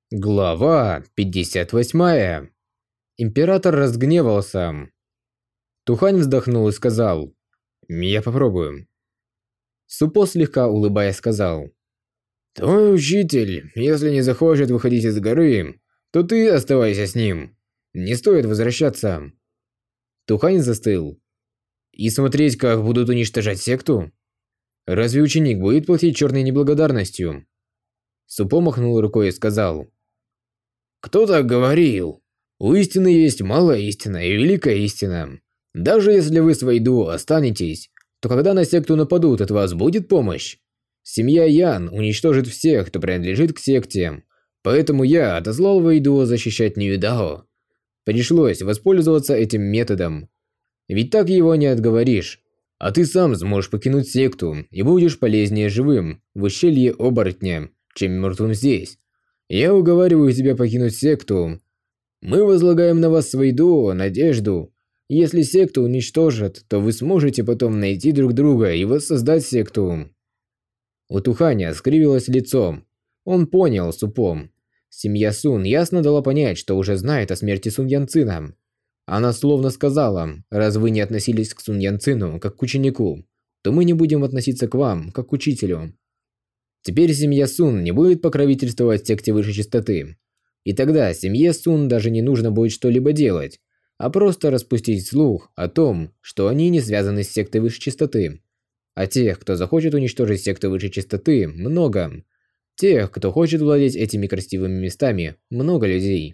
Глава 58. Император разгневался. Тухань вздохнул и сказал: «Я попробую». Супо, слегка улыбаясь, сказал: «Твой учитель, если не захочет выходить из горы, то ты оставайся с ним. Не стоит возвращаться». Тухань застыл. «И смотреть, как будут уничтожать секту? Разве ученик будет платить черной неблагодарностью?» Супо махнул рукой и сказал: «Кто так говорил? У истины есть малая истина и великая истина. Даже если вы с Вэйду останетесь, то когда на секту нападут, от вас будет помощь? Семья Ян уничтожит всех, кто принадлежит к секте. Поэтому я отослал Вэйду защищать Ньюдао. Пришлось воспользоваться этим методом. Ведь так его не отговоришь. А ты сам сможешь покинуть секту и будешь полезнее живым в ущелье оборотня, чем мертвым здесь. Я уговариваю тебя покинуть секту. Мы возлагаем на вас свою надежду. Если секту уничтожат, то вы сможете потом найти друг друга и воссоздать секту». У Туханя скривилось лицо. Он понял Супом. Семья Сун ясно дала понять, что уже знает о смерти Сун Янцина. Она словно сказала: «Раз вы не относились к Сун Янцину как к ученику, то мы не будем относиться к вам как к учителю». Теперь семья Сун не будет покровительствовать секте высшей частоты. И тогда семье Сун даже не нужно будет что-либо делать, а просто распустить слух о том, что они не связаны с сектой высшей частоты. А тех, кто захочет уничтожить секту высшей частоты, много. Тех, кто хочет владеть этими красивыми местами, много людей.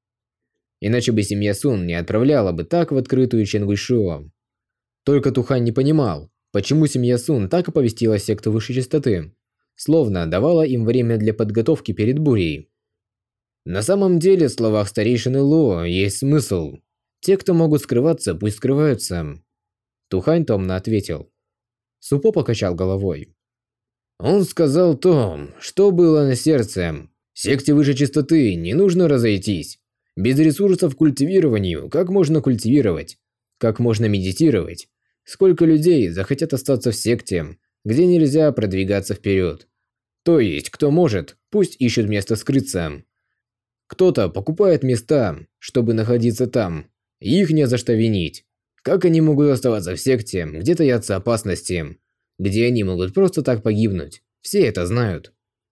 Иначе бы семья Сун не отправляла бы так в открытую Ченгуйшуо. Только Тухань не понимал, почему семья Сун так оповестила секту высшей частоты, словно давала им время для подготовки перед бурей. На самом деле, в словах старейшины Ло есть смысл. Те, кто могут скрываться, пусть скрываются. Тухань томно ответил. Супо покачал головой. Он сказал то, что было на сердце. Секте высшей частоты не нужно разойтись. Без ресурсов к культивированию, как можно культивировать? Как можно медитировать? Сколько людей захотят остаться в секте, где нельзя продвигаться вперед? То есть, кто может, пусть ищут место скрыться. Кто-то покупает места, чтобы находиться там, и их не за что винить. Как они могут оставаться в секте, где таятся опасности, где они могут просто так погибнуть? Все это знают.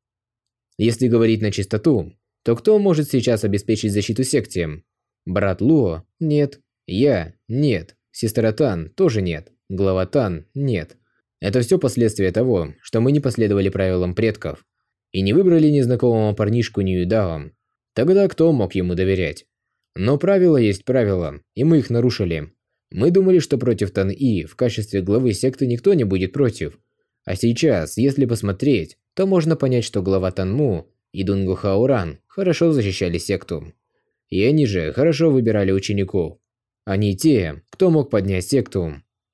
Если говорить на чистоту, то кто может сейчас обеспечить защиту секте? Брат Луо? Нет. Я? Нет. Сестра Тан? Тоже нет. Глава Тан? Нет. Это все последствия того, что мы не последовали правилам предков и не выбрали незнакомого парнишку Ньюдао. Тогда кто мог ему доверять? Но правило есть правило, и мы их нарушили. Мы думали, что против Тан-И в качестве главы секты никто не будет против. А сейчас, если посмотреть, то можно понять, что глава Танму и Дунгу Хаоран хорошо защищали секту. И они же хорошо выбирали учеников. Они те, кто мог поднять секту.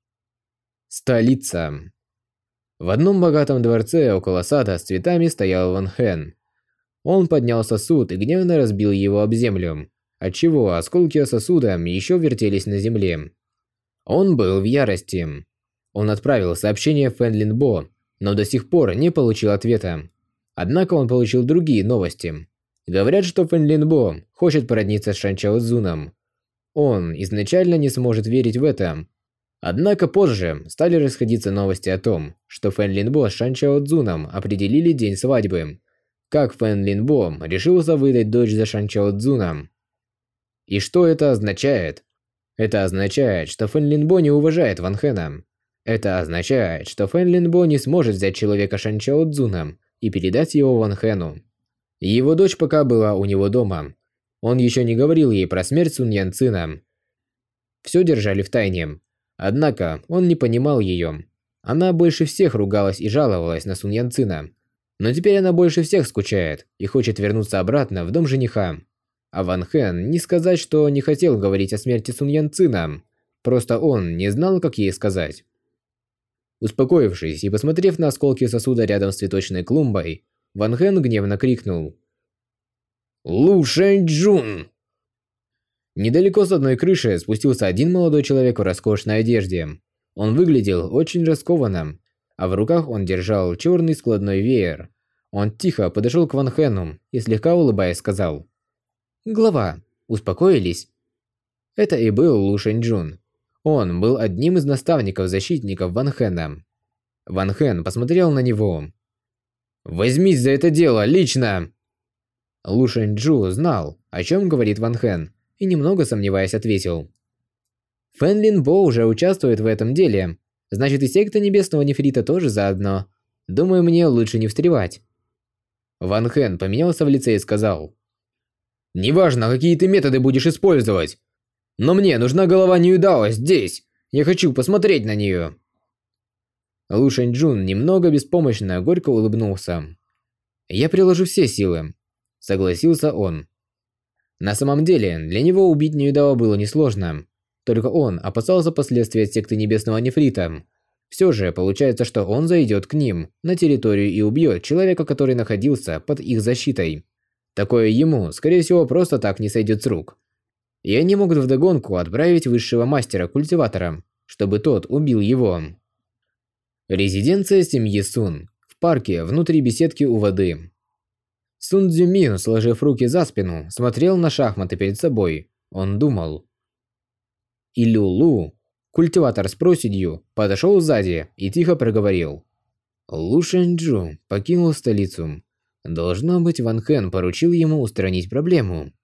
Столица. В одном богатом дворце около сада с цветами стоял Ван Хэн. Он поднял сосуд и гневно разбил его об землю, отчего осколки сосуда еще вертелись на земле. Он был в ярости. Он отправил сообщение Фэн Линбо, но до сих пор не получил ответа. Однако он получил другие новости. Говорят, что Фэн Линбо хочет породниться с Шан Чао Цзуном. Он изначально не сможет верить в это. Однако позже стали расходиться новости о том, что Фэн Линбо с Шан Чао Цзуном определили день свадьбы. Как Фэн Линбо решился выдать дочь за Шан Чао Цзуна. И что это означает? Это означает, что Фэн Линбо не уважает Ван Хэна. Это означает, что Фэн Линбо не сможет взять человека Шан Чао Цзуна и передать его Ван Хэну. Его дочь пока была у него дома. Он еще не говорил ей про смерть Сун Янцина. Все держали в тайне. Однако он не понимал ее. Она больше всех ругалась и жаловалась на Сун Янцина. Но теперь она больше всех скучает и хочет вернуться обратно в дом жениха. А Ван Хэн не сказать, что не хотел говорить о смерти Сун Янцина. Просто он не знал, как ей сказать. Успокоившись и посмотрев на осколки сосуда рядом с цветочной клумбой, Ван Хэн гневно крикнул: «Лу Шэньчжун!» Недалеко с одной крыши спустился один молодой человек в роскошной одежде. Он выглядел очень раскованным, а в руках он держал черный складной веер. Он тихо подошел к Ван Хэну и слегка улыбаясь сказал: «Глава, успокоились?» Это и был Лу Шэньчжун. Он был одним из наставников-защитников Ван Хэна. Ван Хэн посмотрел на него. «Возьмись за это дело, лично!» Лу Шэньчжу знал, о чем говорит Ван Хэн, и немного сомневаясь ответил: «Фэн Лин Бо уже участвует в этом деле, значит и секта Небесного Нефрита тоже заодно. Думаю, мне лучше не встревать». Ван Хэн поменялся в лице и сказал: «Неважно, какие ты методы будешь использовать, но мне нужна голова Ньюдао здесь. Я хочу посмотреть на нее». Лу Шэньчжун немного беспомощно горько улыбнулся. «Я приложу все силы», — согласился он. На самом деле, для него убить Ньюдао было несложно. Только он опасался последствий от секты Небесного Нефрита. Все же, получается, что он зайдет к ним на территорию и убьет человека, который находился под их защитой. Такое ему, скорее всего, просто так не сойдет с рук. И они могут вдогонку отправить высшего мастера-культиватора, чтобы тот убил его. Резиденция семьи Сун. В парке, внутри беседки у воды. Сун Цзюмин, сложив руки за спину, смотрел на шахматы перед собой. Он думал. И Лю Лу, культиватор с проседью, подошел сзади и тихо проговорил: «Лу Шэньчжу покинул столицу. Должно быть, Ван Хэн поручил ему устранить проблему».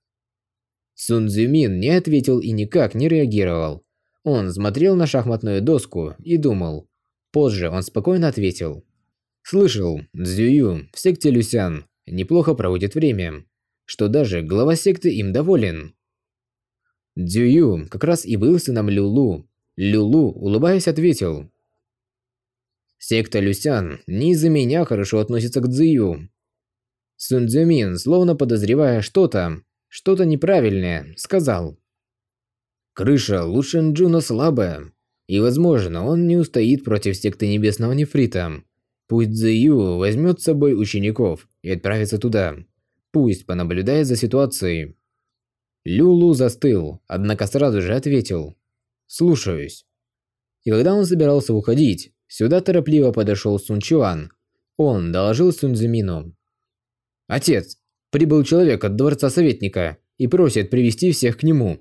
Сун Цзюмин не ответил и никак не реагировал. Он смотрел на шахматную доску и думал. Позже он спокойно ответил: «Слышал, Цзюю в секте Люсян неплохо проводит время, что даже глава секты им доволен». Цзюю как раз и был сыном Люлу. Люлу, улыбаясь, ответил: «Секта Люсян не из-за меня хорошо относится к Цзюю». Сун Цзюмин, словно подозревая что-то неправильное, сказал: «Крыша Лу Шэньчжуна слабая, и, возможно, он не устоит против секты Небесного Нефрита. Пусть Цзюю возьмет с собой учеников и отправится туда. Пусть понаблюдает за ситуацией». Люлу застыл, однако сразу же ответил: «Слушаюсь». И когда он собирался уходить, сюда торопливо подошел Сун Чуан. Он доложил Сун Цзюмину: «Отец, прибыл человек от дворца советника и просит привести всех к нему».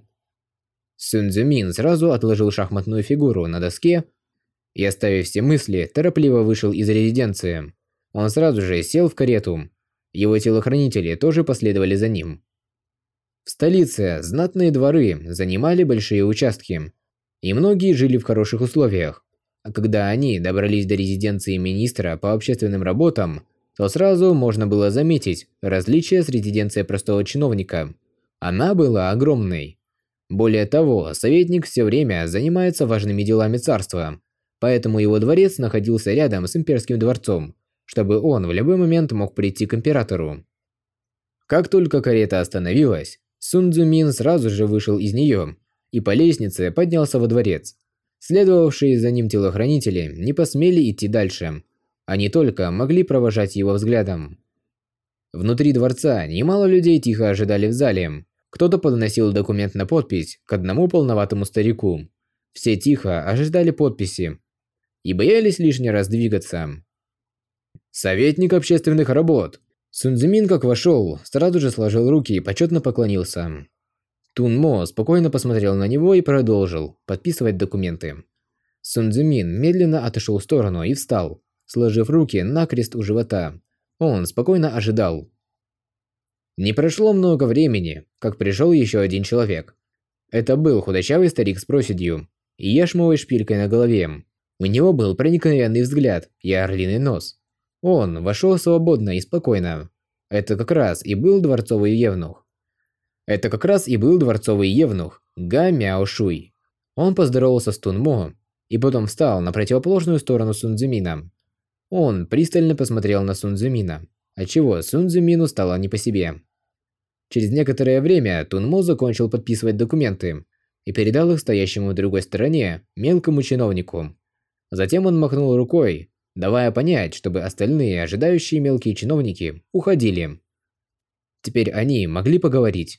Сун Цзюмин сразу отложил шахматную фигуру на доске и, оставив все мысли, торопливо вышел из резиденции. Он сразу же сел в карету. Его телохранители тоже последовали за ним. В столице знатные дворы занимали большие участки, и многие жили в хороших условиях. А когда они добрались до резиденции министра по общественным работам, то сразу можно было заметить различия с резиденцией простого чиновника. Она была огромной. Более того, советник все время занимается важными делами царства, поэтому его дворец находился рядом с имперским дворцом, чтобы он в любой момент мог прийти к императору. Как только карета остановилась, Сун Цзюмин сразу же вышел из нее и по лестнице поднялся во дворец. Следовавшие за ним телохранители не посмели идти дальше. Они только могли провожать его взглядом. Внутри дворца немало людей тихо ожидали в зале. Кто-то подносил документ на подпись к одному полноватому старику. Все тихо ожидали подписи и боялись лишний раз двигаться. Советник общественных работ. Сун Цзюмин как вошел, сразу же сложил руки и почетно поклонился. Тун Мо спокойно посмотрел на него и продолжил подписывать документы. Сун Цзюмин медленно отошел в сторону и встал, сложив руки накрест у живота. Он спокойно ожидал. Не прошло много времени, как пришел еще один человек. Это был худощавый старик с проседью и яшмовой шпилькой на голове. У него был проникновенный взгляд и орлиный нос. Он вошел свободно и спокойно. Это как раз и был дворцовый евнух. Га Мяо Шуй. Он поздоровался с Тун Мо и потом встал на противоположную сторону Сун Цзюмина. Он пристально посмотрел на Сун Цзюмина, отчего Сун Цзюмину стало не по себе. Через некоторое время Тун Мо закончил подписывать документы и передал их стоящему в другой стороне мелкому чиновнику. Затем он махнул рукой, давая понять, чтобы остальные ожидающие мелкие чиновники уходили. Теперь они могли поговорить.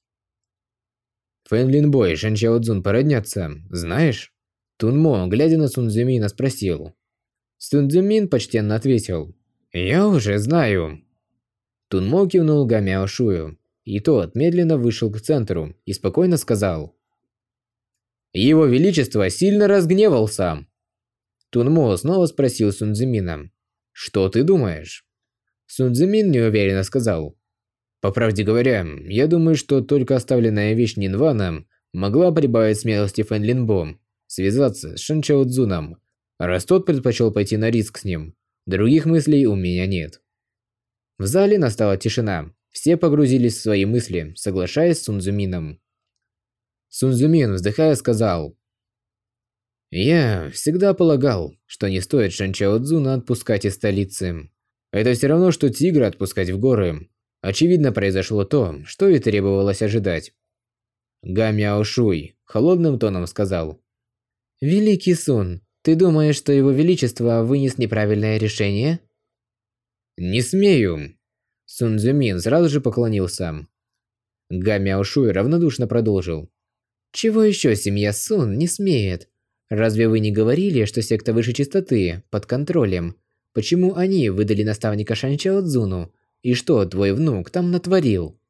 Фэн Линбо и Шэн Чжаоцзун породнятся, знаешь? Тун Мо, глядя на Сун Цзюмина, спросил. Сун Цзюмин почтенно ответил. Я уже знаю. Тунмо кивнул Га Мяошую, и тот медленно вышел к центру и спокойно сказал. Его Величество сильно разгневался. Тунмо снова спросил Сун Цзимина. Что ты думаешь? Сун Цзимин неуверенно сказал. По правде говоря, я думаю, что только оставленная вещь Нинвана могла прибавить смелости Фэн Линбо связаться с Шэн Чао Цзуном, раз тот предпочел пойти на риск с ним. Других мыслей у меня нет. В зале настала тишина. Все погрузились в свои мысли, соглашаясь с Сун Цзимином. Сун Цзимин, вздыхая, сказал. Я всегда полагал, что не стоит Шэн Чао Цзуна отпускать из столицы. Это все равно, что тигра отпускать в горы. Очевидно, произошло то, что и требовалось ожидать. Га Мяошуй холодным тоном сказал. «Великий Сун, ты думаешь, что его величество вынес неправильное решение?» «Не смею!» Сун Цзюмин сразу же поклонился. Га Мяошуй равнодушно продолжил. «Чего еще семья Сун не смеет? Разве вы не говорили, что секта высшей чистоты под контролем? Почему они выдали наставника Шэн Чао Цзуну? И что твой внук там натворил?»